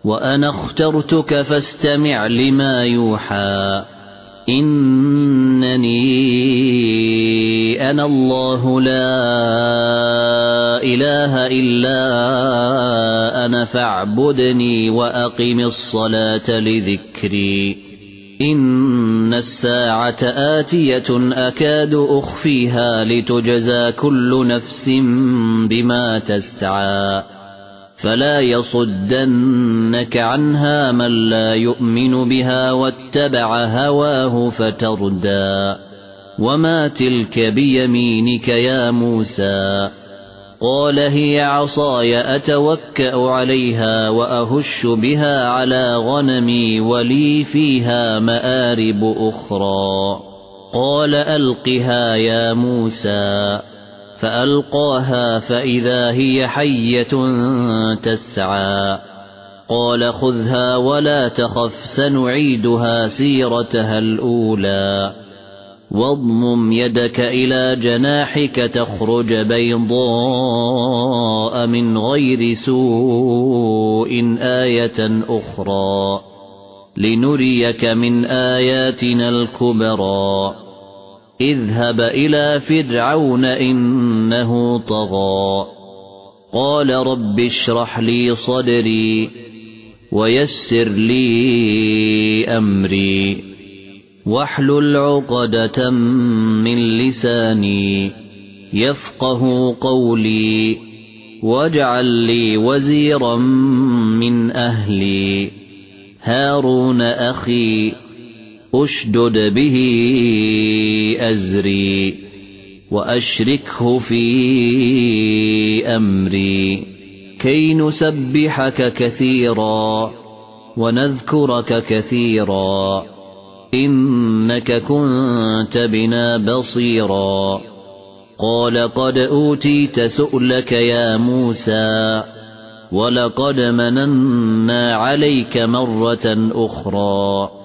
وأنا اخترتك فاستمع لما يوحى إنني أنا الله لا إله إلا أنا فاعبدني وأقم الصلاة لذكري إن الساعة آتية أكاد أخفيها لتجزى كل نفس بما تسعى فلا يصدنك عنها من لا يؤمن بها واتبع هواه فتردى وما تلك بيمينك يا موسى قال هي عصاي أتوكأ عليها وأهش بها على غنمي ولي فيها مآرب أخرى قال ألقها يا موسى فألقاها فإذا هي حية تسعى قال خذها ولا تخف سنعيدها سيرتها الأولى واضمم يدك إلى جناحك تخرج بيضاء من غير سوء آية أخرى لنريك من آياتنا الكبرى اذهب إلى فرعون إنه طغى قال رب اشرح لي صدري ويسر لي أمري واحلل عقدة من لساني يفقه قولي واجعل لي وزيرا من أهلي هارون أخي أشدد به أزري وأشركه في أمري كي نسبحك كثيرا ونذكرك كثيرا إنك كنت بنا بصيرا قال قد أوتيت سؤلك يا موسى ولقد مننا عليك مرة أخرى